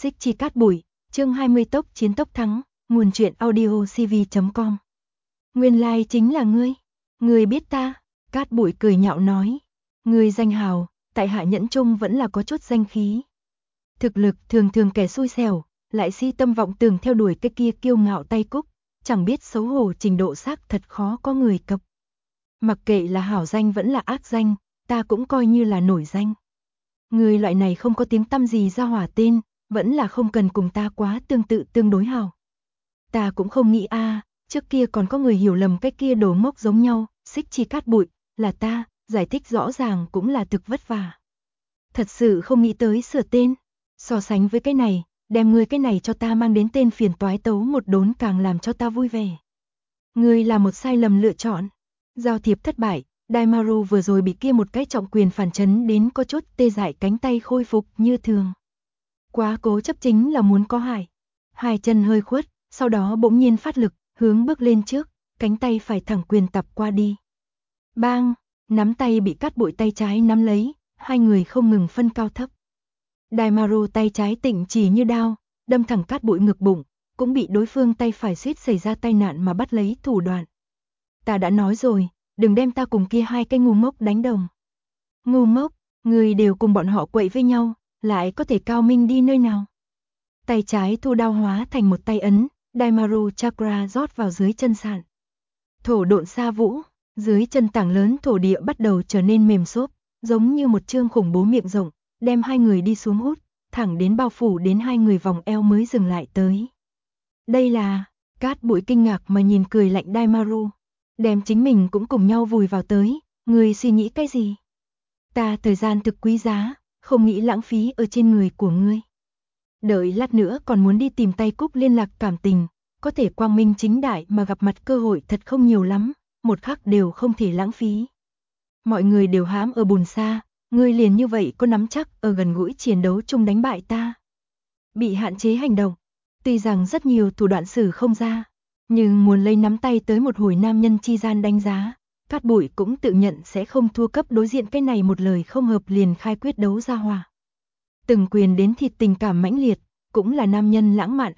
Xích Chi Cát Bụi, chương 20 tốc chiến tốc thắng, nguồn truyện audio cv.com. Nguyên lai chính là ngươi. Ngươi biết ta? Cát Bụi cười nhạo nói. Ngươi danh hào, tại hạ Nhẫn Trung vẫn là có chút danh khí. Thực lực thường thường kẻ xui xẻo, lại si tâm vọng tưởng theo đuổi cái kia kiêu ngạo tay cúc, chẳng biết xấu hổ trình độ xác thật khó có người cập. Mặc kệ là hảo danh vẫn là ác danh, ta cũng coi như là nổi danh. Người loại này không có tiếng tăm gì ra hỏa tên, vẫn là không cần cùng ta quá tương tự tương đối hảo. Ta cũng không nghĩ trước kia còn có người hiểu lầm cái kia đồ ngốc giống nhau, Xích Chi Cát Bụi, là ta, giải thích rõ ràng cũng là thực vất vả. Thật sự không nghĩ tới sửa tên, so sánh với cái này, đem ngươi cái này cho ta mang đến tên phiền toái tấu một đốn càng làm cho ta vui vẻ. Ngươi là một sai lầm lựa chọn, giao thiệp thất bại. Daimaru vừa rồi bị kia một cái trọng quyền phản chấn đến có chút tê dại, cánh tay khôi phục như thường. Quá cố chấp chính là muốn có hại. Hai chân hơi khuất, sau đó bỗng nhiên phát lực, hướng bước lên trước, cánh tay phải thẳng quyền tập qua đi. Bang, nắm tay bị Cát Bụi tay trái nắm lấy, hai người không ngừng phân cao thấp. Daimaru tay trái tịnh chỉ như đao, đâm thẳng Cát Bụi ngực bụng, cũng bị đối phương tay phải suýt xảy ra tai nạn mà bắt lấy thủ đoạn. Ta đã nói rồi, đừng đem ta cùng kia hai cái ngu ngốc đánh đồng. Ngu ngốc, người đều cùng bọn họ quậy với nhau, lại có thể cao minh đi nơi nào. Tay trái thu đao hóa thành một tay ấn, Daimaru Chakra rót vào dưới chân sạn. Thổ độn sa vũ, dưới chân tảng lớn thổ địa bắt đầu trở nên mềm xốp, giống như một chương khủng bố miệng rộng, đem hai người đi xuống hút, thẳng đến bao phủ đến hai người vòng eo mới dừng lại tới. Đây là, Cát Bụi kinh ngạc mà nhìn cười lạnh Daimaru. Đem chính mình cũng cùng nhau vùi vào tới, ngươi suy nghĩ cái gì? Ta thời gian thực quý giá, không nghĩ lãng phí ở trên người của ngươi. Đợi lát nữa còn muốn đi tìm tay cúc liên lạc cảm tình, có thể quang minh chính đại mà gặp mặt cơ hội thật không nhiều lắm, một khắc đều không thể lãng phí. Mọi người đều hãm ở bùn xa, ngươi liền như vậy có nắm chắc ở gần gũi chiến đấu chung đánh bại ta. Bị hạn chế hành động, tuy rằng rất nhiều thủ đoạn sử không ra, nhưng muốn lấy nắm tay tới một hồi nam nhân chi gian đánh giá, Cát Bụi cũng tự nhận sẽ không thua cấp đối diện cái này một lời không hợp liền khai quyết đấu ra hòa. Từng quyền đến thịt tình cảm mãnh liệt, cũng là nam nhân lãng mạn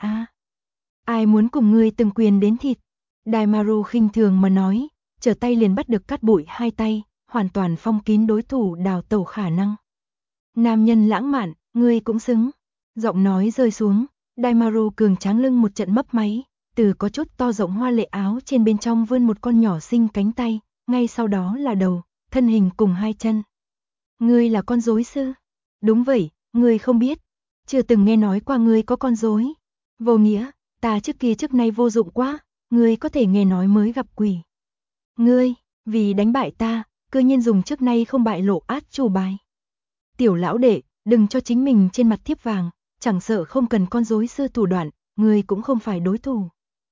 Ai muốn cùng ngươi từng quyền đến thịt? Daimaru khinh thường mà nói, trở tay liền bắt được Cát Bụi hai tay, hoàn toàn phong kín đối thủ đào tẩu khả năng. Nam nhân lãng mạn, ngươi cũng xứng. Giọng nói rơi xuống, Daimaru cường tráng lưng một trận mấp máy. Từ có chút to rộng hoa lệ áo trên bên trong vươn một con nhỏ xinh cánh tay, ngay sau đó là đầu, thân hình cùng hai chân. Ngươi là con rối sư? Đúng vậy, ngươi không biết. Chưa từng nghe nói qua ngươi có con rối. Vô nghĩa, ta trước kia trước nay vô dụng quá, ngươi có thể nghe nói mới gặp quỷ. Ngươi, vì đánh bại ta, cư nhiên dùng trước nay không bại lộ át chủ bài. Tiểu lão đệ, đừng cho chính mình trên mặt thiếp vàng, chẳng sợ không cần con rối sư thủ đoạn, ngươi cũng không phải đối thủ.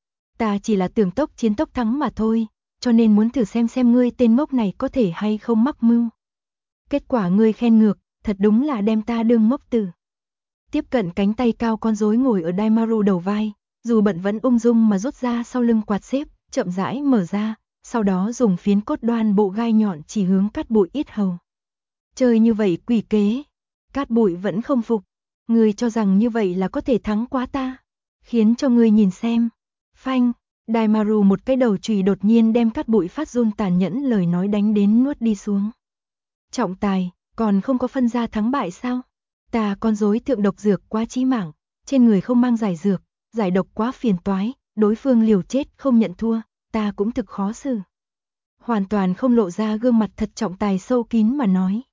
Ta chỉ là tưởng tốc chiến tốc thắng mà thôi, cho nên muốn thử xem ngươi tên ngốc này có thể hay không mắc mưu. Kết quả ngươi khen ngược, thật đúng là đem ta đương ngốc tử. Tiếp cận cánh tay cao con rối ngồi ở Daimaru đầu vai, dù bận vẫn ung dung mà rút ra sau lưng quạt xếp, chậm rãi mở ra, sau đó dùng phiến cốt đoan bộ gai nhọn chỉ hướng Cát Bụi yết hầu. Chơi như vậy quỷ kế, Cát Bụi vẫn không phục, ngươi cho rằng như vậy là có thể thắng quá ta, khiến cho ngươi nhìn xem. Phanh, Daimaru một cái đầu chùy đột nhiên đem Cát Bụi phát run tàn nhẫn lời nói đánh đến nuốt đi xuống. Trọng tài, còn không có phân ra thắng bại sao? Ta con rối thượng độc dược quá chí mạng, trên người không mang giải dược, giải độc quá phiền toái, đối phương liều chết không nhận thua, ta cũng thực khó xử. Hoàn toàn không lộ ra gương mặt thật trọng tài sâu kín mà nói.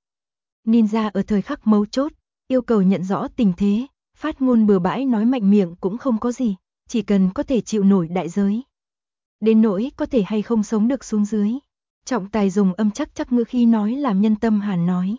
Ninja ở thời khắc mấu chốt, yêu cầu nhận rõ tình thế, phát ngôn bừa bãi nói mạnh miệng cũng không có gì. Chỉ cần có thể chịu nổi đại giới. Đến nỗi có thể hay không sống được xuống dưới. Trọng tài dùng âm chắc ngữ khi nói làm nhân tâm hàn nói.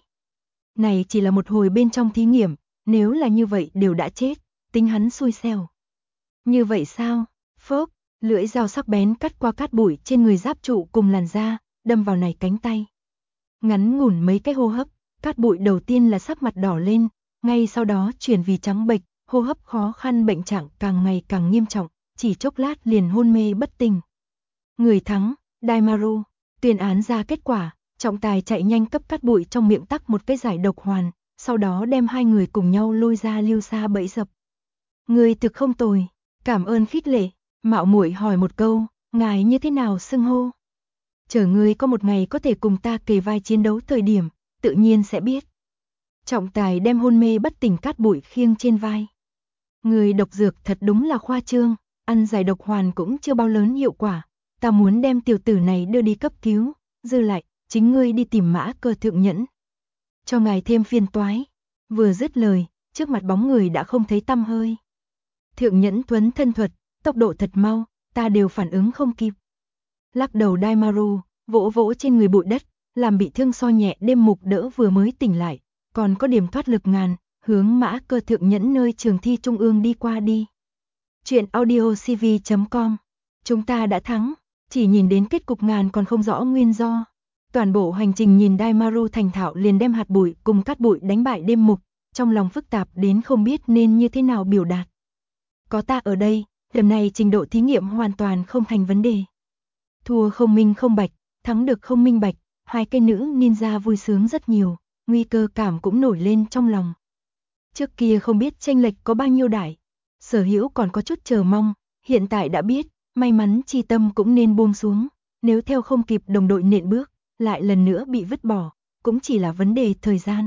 Này chỉ là một hồi bên trong thí nghiệm, nếu là như vậy đều đã chết, tính hắn xui xẻo. Như vậy sao? Phốc, lưỡi dao sắc bén cắt qua Cát Bụi trên người giáp trụ cùng làn da, đâm vào này cánh tay. Ngắn ngủn mấy cái hô hấp, Cát Bụi đầu tiên là sắc mặt đỏ lên, ngay sau đó chuyển vì trắng bệch. Hô hấp khó khăn, bệnh trạng càng ngày càng nghiêm trọng, chỉ chốc lát liền hôn mê bất tỉnh. Người thắng, Daimaru, tuyên án ra kết quả, trọng tài chạy nhanh cấp Cát Bụi trong miệng tắc một cái giải độc hoàn, sau đó đem hai người cùng nhau lôi ra lưu xa bẫy dập. Ngươi thực không tồi, cảm ơn khích lệ, mạo muội hỏi một câu, ngài như thế nào xưng hô? Chờ ngươi có một ngày có thể cùng ta kề vai chiến đấu thời điểm, tự nhiên sẽ biết. Trọng tài đem hôn mê bất tỉnh Cát Bụi khiêng trên vai. Người độc dược thật đúng là khoa trương, ăn giải độc hoàn cũng chưa bao lớn hiệu quả. Ta muốn đem tiểu tử này đưa đi cấp cứu, dư lại, chính ngươi đi tìm Mã Cơ thượng nhẫn. Cho ngài thêm phiền toái. Vừa dứt lời, trước mặt bóng người đã không thấy tăm hơi. Thượng nhẫn thuấn thân thuật, tốc độ thật mau, ta đều phản ứng không kịp. Lắc đầu Daimaru, vỗ vỗ trên người bụi đất, làm bị thương so nhẹ đêm mục đỡ vừa mới tỉnh lại, còn có điểm thoát lực ngàn, hướng Mã Cơ thượng nhẫn nơi trường thi trung ương đi qua đi. Chuyện audiocv.com. Chúng ta đã thắng, chỉ nhìn đến kết cục ngàn còn không rõ nguyên do. Toàn bộ hành trình nhìn Daimaru thành thạo liền đem hạt bụi cùng cát bụi đánh bại đêm mục, trong lòng phức tạp đến không biết nên như thế nào biểu đạt. Có ta ở đây, lần này trình độ thí nghiệm hoàn toàn không thành vấn đề. Thua không minh không bạch, thắng được không minh bạch, hai cây nữ ninja vui sướng rất nhiều, nguy cơ cảm cũng nổi lên trong lòng. Trước kia không biết chênh lệch có bao nhiêu đại, Sở Hữu còn có chút chờ mong, hiện tại đã biết, may mắn chi tâm cũng nên buông xuống, nếu theo không kịp đồng đội nện bước, lại lần nữa bị vứt bỏ, cũng chỉ là vấn đề thời gian.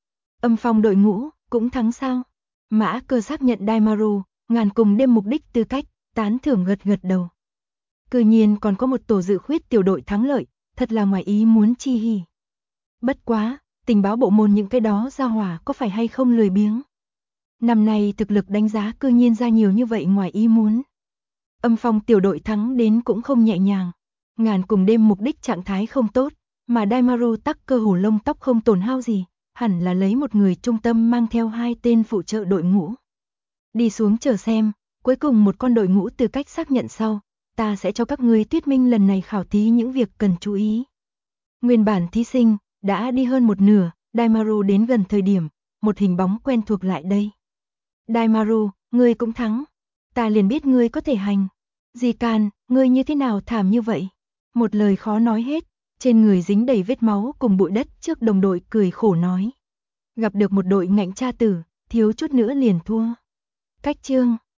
Âm Phong đội ngũ, cũng thắng sao? Mã Cơ xác nhận Daimaru, ngàn cùng đêm mục đích tư cách, tán thưởng gật gật đầu. Cư nhiên còn có một tổ dự khuyết tiểu đội thắng lợi, thật là ngoài ý muốn chi hỉ. Bất quá, tình báo bộ môn những cái đó ra hỏa có phải hay không lười biếng. Năm nay thực lực đánh giá cư nhiên ra nhiều như vậy ngoài ý muốn. Âm Phong tiểu đội thắng đến cũng không nhẹ nhàng. Ngàn cùng đêm mục đích trạng thái không tốt, mà Daimaru tắc cơ hồ lông tóc không tổn hao gì, hẳn là lấy một người trung tâm mang theo hai tên phụ trợ đội ngũ. Đi xuống chờ xem, cuối cùng một con đội ngũ tư cách xác nhận sau, ta sẽ cho các ngươi thuyết minh lần này khảo thí những việc cần chú ý. Nguyên bản thí sinh, đã đi hơn một nửa, Daimaru đến gần thời điểm, một hình bóng quen thuộc lại đây. Daimaru, ngươi cũng thắng. Ta liền biết ngươi có thể hành. Dì Can, ngươi như thế nào thảm như vậy? Một lời khó nói hết, trên người dính đầy vết máu cùng bụi đất trước đồng đội cười khổ nói. Gặp được một đội ngạnh cha tử, thiếu chút nữa liền thua. Cách chương